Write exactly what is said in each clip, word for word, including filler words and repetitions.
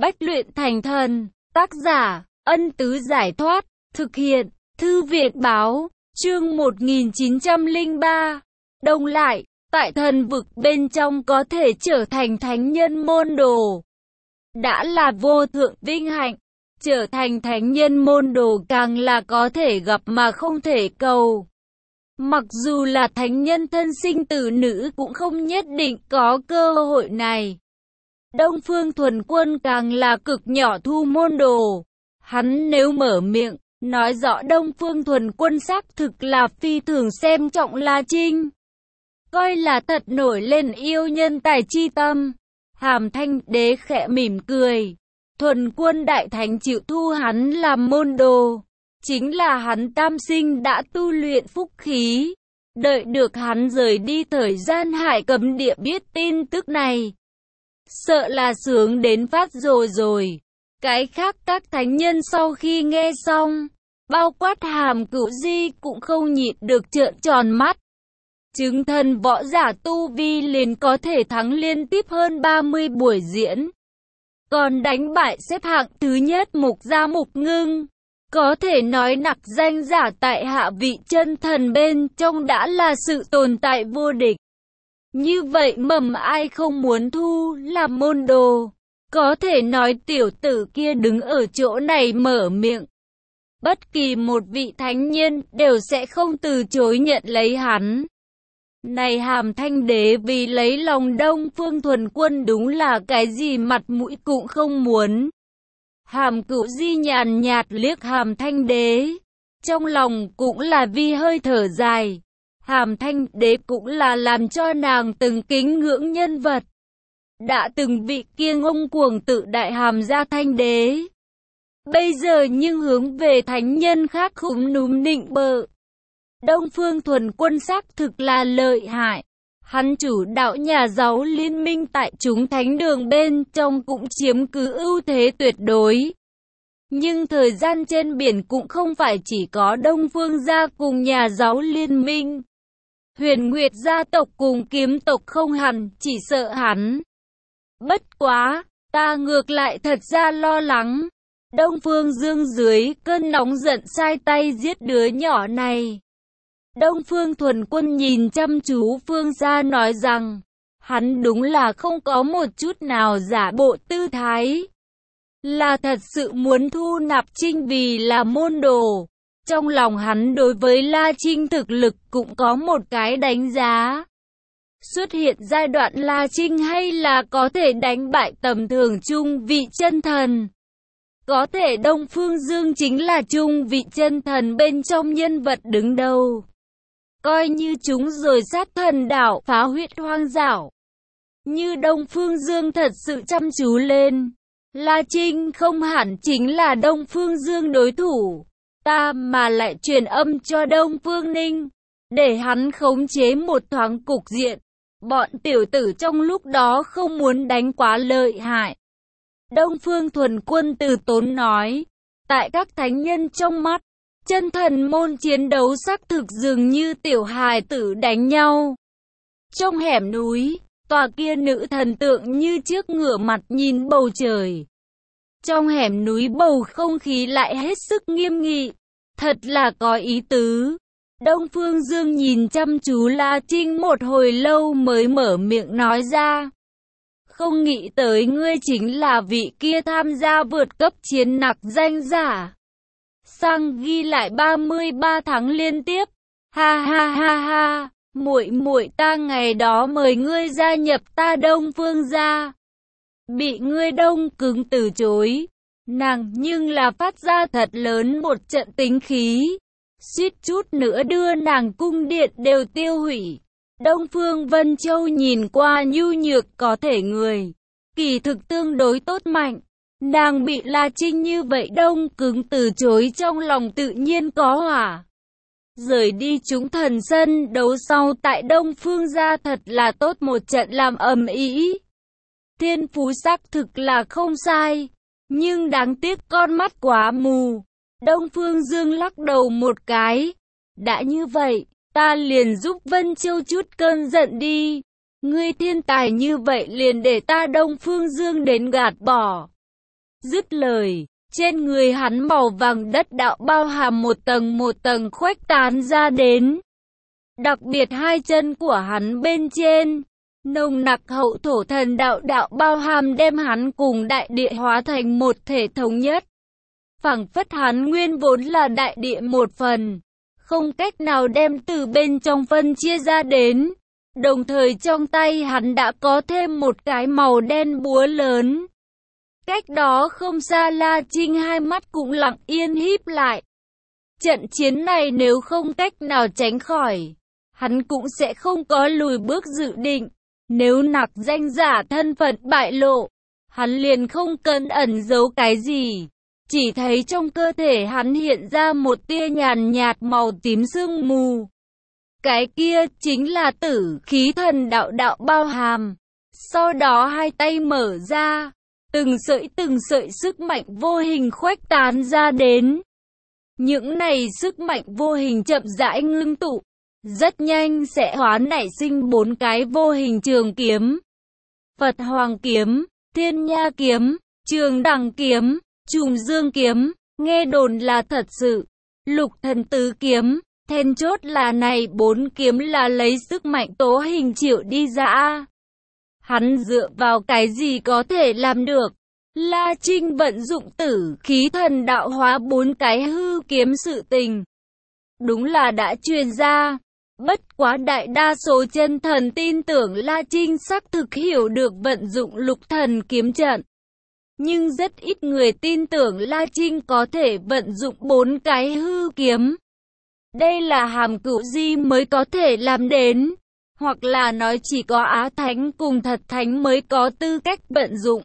Bách luyện thành thần. Tác giả, Ân Tứ Giải Thoát. Thực hiện, Thư Việt Báo. Chương một nghìn chín trăm lẻ ba. Đồng lại, tại thần vực bên trong có thể trở thành thánh nhân môn đồ. Đã là vô thượng vinh hạnh. Trở thành thánh nhân môn đồ càng là có thể gặp mà không thể cầu. Mặc dù là thánh nhân thân sinh tử nữ cũng không nhất định có cơ hội này. Đông Phương Thuần Quân càng là cực nhỏ thu môn đồ. Hắn nếu mở miệng, nói rõ Đông Phương Thuần Quân xác thực là phi thường xem trọng La Trinh. Coi là thật nổi lên yêu nhân tài chi tâm. Hàm Thanh Đế khẽ mỉm cười. Thuần Quân Đại Thánh chịu thu hắn làm môn đồ. Chính là hắn tam sinh đã tu luyện phúc khí. Đợi được hắn rời đi thời gian Hải Cấm Địa biết tin tức này. Sợ là sướng đến phát rồi rồi. Cái khác các thánh nhân sau khi nghe xong, bao quát Hàm Cửu Di cũng không nhịn được trợn tròn mắt. Chứng thần võ giả tu vi liền có thể thắng liên tiếp hơn ba mươi buổi diễn. Còn đánh bại xếp hạng thứ nhất Mục Gia Mục Ngưng. Có thể nói nặc danh giả tại hạ vị chân thần bên trong đã là sự tồn tại vô địch. Như vậy mầm ai không muốn thu làm môn đồ. Có thể nói tiểu tử kia đứng ở chỗ này mở miệng. Bất kỳ một vị thánh nhân đều sẽ không từ chối nhận lấy hắn. Này Hàm Thanh Đế vì lấy lòng Đông Phương Thuần Quân đúng là cái gì mặt mũi cũng không muốn. Hàm Cửu Di nhàn nhạt liếc Hàm Thanh Đế. Trong lòng cũng là vi hơi thở dài. Hàm Thanh Đế cũng là làm cho nàng từng kính ngưỡng nhân vật. Đã từng vị kia ngông cuồng tự đại Hàm gia Thanh Đế. Bây giờ nhưng hướng về thánh nhân khác khúm núm nịnh bợ. Đông Phương Thuần Quân xác thực là lợi hại. Hắn chủ đạo nhà giáo liên minh tại chúng thánh đường bên trong cũng chiếm cứ ưu thế tuyệt đối. Nhưng thời gian trên biển cũng không phải chỉ có Đông Phương gia cùng nhà giáo liên minh. Huyền Nguyệt gia tộc cùng kiếm tộc không hẳn chỉ sợ hắn. Bất quá, ta ngược lại thật ra lo lắng. Đông Phương Dương dưới cơn nóng giận sai tay giết đứa nhỏ này. Đông Phương Thuần Quân nhìn chăm chú Phương gia nói rằng, hắn đúng là không có một chút nào giả bộ tư thái. Là thật sự muốn thu nạp Trinh vì là môn đồ. Trong lòng hắn đối với La Trinh thực lực cũng có một cái đánh giá. Xuất hiện giai đoạn La Trinh hay là có thể đánh bại tầm thường trung vị chân thần. Có thể Đông Phương Dương chính là trung vị chân thần bên trong nhân vật đứng đầu. Coi như chúng rồi sát thần đảo phá huyết hoang dảo. Như Đông Phương Dương thật sự chăm chú lên. La Trinh không hẳn chính là Đông Phương Dương đối thủ. Ta mà lại truyền âm cho Đông Phương Ninh. Để hắn khống chế một thoáng cục diện. Bọn tiểu tử trong lúc đó không muốn đánh quá lợi hại. Đông Phương Thuần Quân từ tốn nói. Tại các thánh nhân trong mắt. Chân thần môn chiến đấu xác thực dường như tiểu hài tử đánh nhau. Trong hẻm núi, tòa kia nữ thần tượng như trước ngửa mặt nhìn bầu trời. Trong hẻm núi bầu không khí lại hết sức nghiêm nghị. Thật là có ý tứ. Đông Phương Dương nhìn chăm chú La Trinh một hồi lâu mới mở miệng nói ra. Không nghĩ tới ngươi chính là vị kia tham gia vượt cấp chiến nặc danh giả. Sang ghi lại ba mươi ba tháng liên tiếp. Ha ha ha ha, muội muội ta ngày đó mời ngươi gia nhập ta Đông Phương gia. Bị ngươi đông cứng từ chối. Nàng nhưng là phát ra thật lớn một trận tính khí. Suýt chút nữa đưa nàng cung điện đều tiêu hủy. Đông Phương Vân Châu nhìn qua nhu nhược có thể người. Kỳ thực tương đối tốt mạnh. Nàng bị La Trinh như vậy đông cứng từ chối trong lòng tự nhiên có hỏa. Rời đi chúng thần sân đấu sau tại Đông Phương gia thật là tốt một trận làm ầm ĩ. Thiên phú xác thực là không sai. Nhưng đáng tiếc con mắt quá mù. Đông Phương Dương lắc đầu một cái. Đã như vậy, ta liền giúp Vân Châu chút cơn giận đi. Ngươi thiên tài như vậy liền để ta Đông Phương Dương đến gạt bỏ. Dứt lời, trên người hắn màu vàng đất đạo bao hàm một tầng một tầng khuếch tán ra đến. Đặc biệt hai chân của hắn bên trên, nồng nặc hậu thổ thần đạo đạo bao hàm đem hắn cùng đại địa hóa thành một thể thống nhất. Phảng phất hắn nguyên vốn là đại địa một phần, không cách nào đem từ bên trong phân chia ra đến. Đồng thời trong tay hắn đã có thêm một cái màu đen búa lớn. Cách đó không xa La Trinh hai mắt cũng lặng yên híp lại. Trận chiến này nếu không cách nào tránh khỏi, hắn cũng sẽ không có lùi bước dự định. Nếu nặc danh giả thân phận bại lộ, hắn liền không cần ẩn giấu cái gì. Chỉ thấy trong cơ thể hắn hiện ra một tia nhàn nhạt màu tím sương mù. Cái kia chính là tử khí thần đạo đạo bao hàm. Sau đó hai tay mở ra, từng sợi từng sợi sức mạnh vô hình khuếch tán ra đến. Những này sức mạnh vô hình chậm rãi ngưng tụ, rất nhanh sẽ hóa nảy sinh bốn cái vô hình trường kiếm. Phật Hoàng kiếm, Thiên Nha kiếm, Trường Đằng kiếm, Trùng Dương kiếm, nghe đồn là thật sự. Lục Thần Tứ kiếm, then chốt là này bốn kiếm là lấy sức mạnh tố hình triệu đi ra. Hắn dựa vào cái gì có thể làm được? La Trinh vận dụng tử khí thần đạo hóa bốn cái hư kiếm sự tình. Đúng là đã truyền ra. Bất quá đại đa số chân thần tin tưởng La Trinh xác thực hiểu được vận dụng lục thần kiếm trận. Nhưng rất ít người tin tưởng La Trinh có thể vận dụng bốn cái hư kiếm. Đây là hàm cửu di mới có thể làm đến. Hoặc là nói chỉ có Á Thánh cùng Thật Thánh mới có tư cách vận dụng.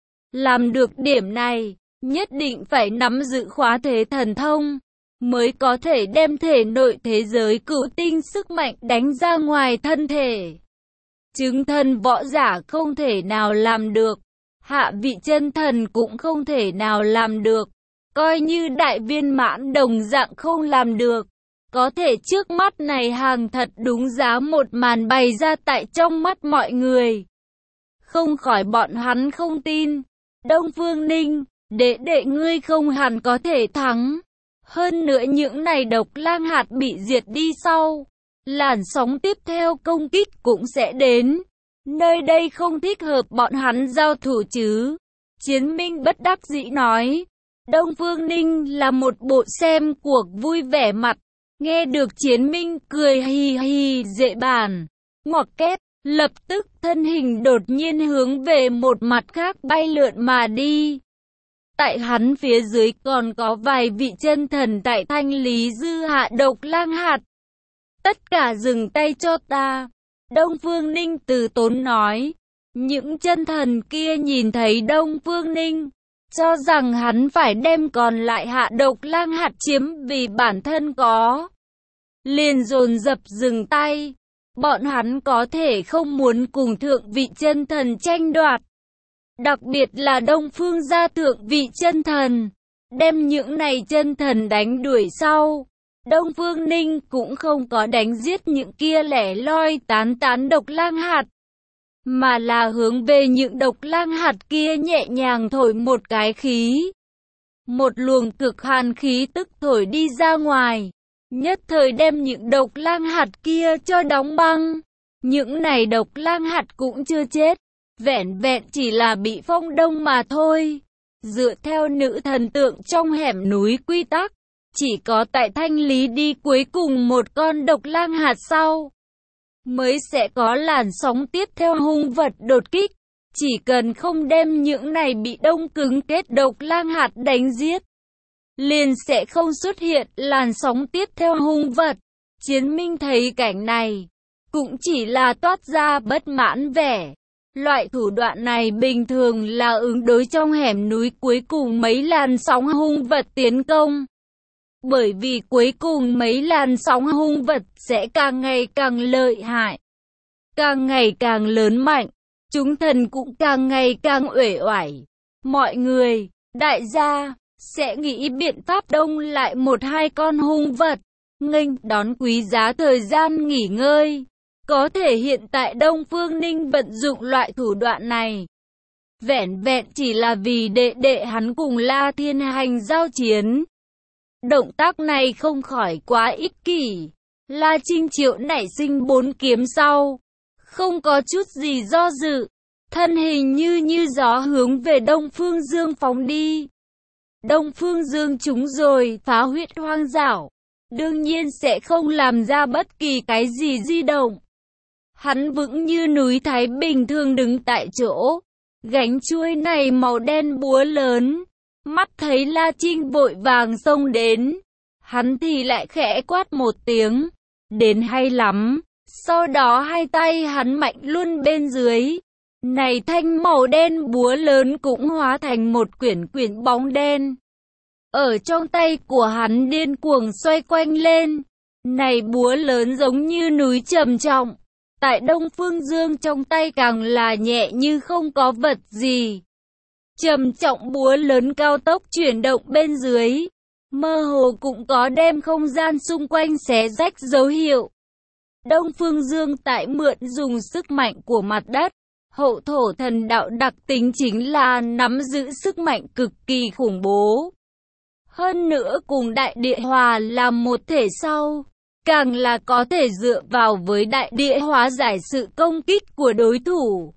Làm được điểm này, nhất định phải nắm giữ khóa thế thần thông, mới có thể đem thể nội thế giới cửu tinh sức mạnh đánh ra ngoài thân thể. Chứng thần võ giả không thể nào làm được, hạ vị chân thần cũng không thể nào làm được, coi như đại viên mãn đồng dạng không làm được. Có thể trước mắt này hàng thật đúng giá một màn bày ra tại trong mắt mọi người. Không khỏi bọn hắn không tin. Đông Phương Ninh, đệ đệ ngươi không hẳn có thể thắng. Hơn nữa những này độc lang hạt bị diệt đi sau, làn sóng tiếp theo công kích cũng sẽ đến. Nơi đây không thích hợp bọn hắn giao thủ chứ. Chiến Minh bất đắc dĩ nói. Đông Phương Ninh là một bộ xem cuộc vui vẻ mặt. Nghe được Chiến Minh cười hì hì dễ bàn. Ngoặc kép, lập tức thân hình đột nhiên hướng về một mặt khác bay lượn mà đi. Tại hắn phía dưới còn có vài vị chân thần tại thanh lý dư hạ độc lang hạt. Tất cả dừng tay cho ta. Đông Phương Ninh từ tốn nói. Những chân thần kia nhìn thấy Đông Phương Ninh, cho rằng hắn phải đem còn lại hạ độc lang hạt chiếm vì bản thân có. Liền dồn dập dừng tay. Bọn hắn có thể không muốn cùng thượng vị chân thần tranh đoạt. Đặc biệt là Đông Phương gia thượng vị chân thần. Đem những này chân thần đánh đuổi sau. Đông Phương Ninh cũng không có đánh giết những kia lẻ loi tán tán độc lang hạt. Mà là hướng về những độc lang hạt kia nhẹ nhàng thổi một cái khí. Một luồng cực hàn khí tức thổi đi ra ngoài. Nhất thời đem những độc lang hạt kia cho đóng băng. Những này độc lang hạt cũng chưa chết. Vẹn vẹn chỉ là bị phong đông mà thôi. Dựa theo nữ thần tượng trong hẻm núi quy tắc, chỉ có tại thanh lý đi cuối cùng một con độc lang hạt sau, mới sẽ có làn sóng tiếp theo hung vật đột kích. Chỉ cần không đem những này bị đông cứng kết độc lang hạt đánh giết, liền sẽ không xuất hiện làn sóng tiếp theo hung vật. Chiến Minh thấy cảnh này, cũng chỉ là toát ra bất mãn vẻ. Loại thủ đoạn này bình thường là ứng đối trong hẻm núi cuối cùng mấy làn sóng hung vật tiến công. Bởi vì cuối cùng mấy làn sóng hung vật sẽ càng ngày càng lợi hại, càng ngày càng lớn mạnh, chúng thần cũng càng ngày càng uể oải. Mọi người, đại gia, sẽ nghĩ biện pháp đông lại một hai con hung vật, nghênh đón quý giá thời gian nghỉ ngơi. Có thể hiện tại Đông Phương Ninh vận dụng loại thủ đoạn này. vẻn vẹn chỉ là vì đệ đệ hắn cùng La Thiên Hành giao chiến. Động tác này không khỏi quá ích kỷ. La Trinh Triệu nảy sinh bốn kiếm sau, không có chút gì do dự, thân hình như như gió hướng về Đông Phương Dương phóng đi. Đông Phương Dương trúng rồi, phá huyết hoang dảo, đương nhiên sẽ không làm ra bất kỳ cái gì di động. Hắn vững như núi Thái bình thường đứng tại chỗ, gánh chuôi này màu đen búa lớn. Mắt thấy La Trinh vội vàng xông đến, hắn thì lại khẽ quát một tiếng, đến hay lắm. Sau đó hai tay hắn mạnh luôn bên dưới, này thanh màu đen búa lớn cũng hóa thành một quyển quyển bóng đen. Ở trong tay của hắn điên cuồng xoay quanh lên, này búa lớn giống như núi trầm trọng. Tại Đông Phương Dương trong tay càng là nhẹ như không có vật gì. Trầm trọng búa lớn cao tốc chuyển động bên dưới, mơ hồ cũng có đem không gian xung quanh xé rách dấu hiệu. Đông Phương Dương tại mượn dùng sức mạnh của mặt đất. Hậu thổ thần đạo đặc tính chính là nắm giữ sức mạnh cực kỳ khủng bố. Hơn nữa cùng đại địa hòa làm một thể sau, càng là có thể dựa vào với đại địa hóa giải sự công kích của đối thủ.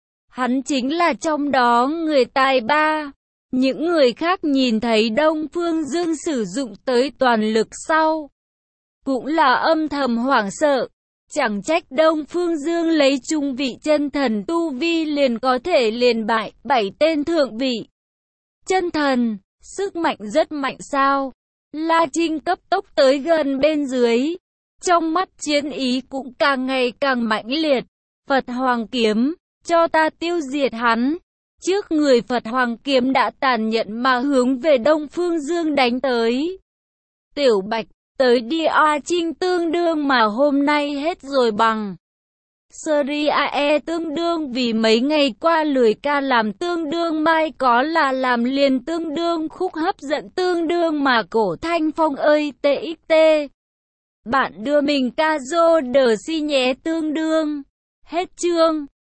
Hắn chính là trong đó người tài ba. Những người khác nhìn thấy Đông Phương Dương sử dụng tới toàn lực sau, cũng là âm thầm hoảng sợ. Chẳng trách Đông Phương Dương lấy trung vị chân thần tu vi liền có thể liền bại bảy tên thượng vị chân thần. Sức mạnh rất mạnh sao? La Trinh cấp tốc tới gần bên dưới, trong mắt chiến ý cũng càng ngày càng mãnh liệt. Phật Hoàng Kiếm, cho ta tiêu diệt hắn. Trước người Phật Hoàng Kiếm đã tàn nhẫn mà hướng về Đông Phương Dương đánh tới. Tiểu Bạch, tới đi A Trinh tương đương mà hôm nay hết rồi bằng. Serie A tương đương vì mấy ngày qua lười ca làm tương đương mai có là làm liền tương đương khúc hấp dẫn tương đương mà cổ thanh phong ơi tê ích tê. Bạn đưa mình ca dô đờ si nhé tương đương. Hết chương.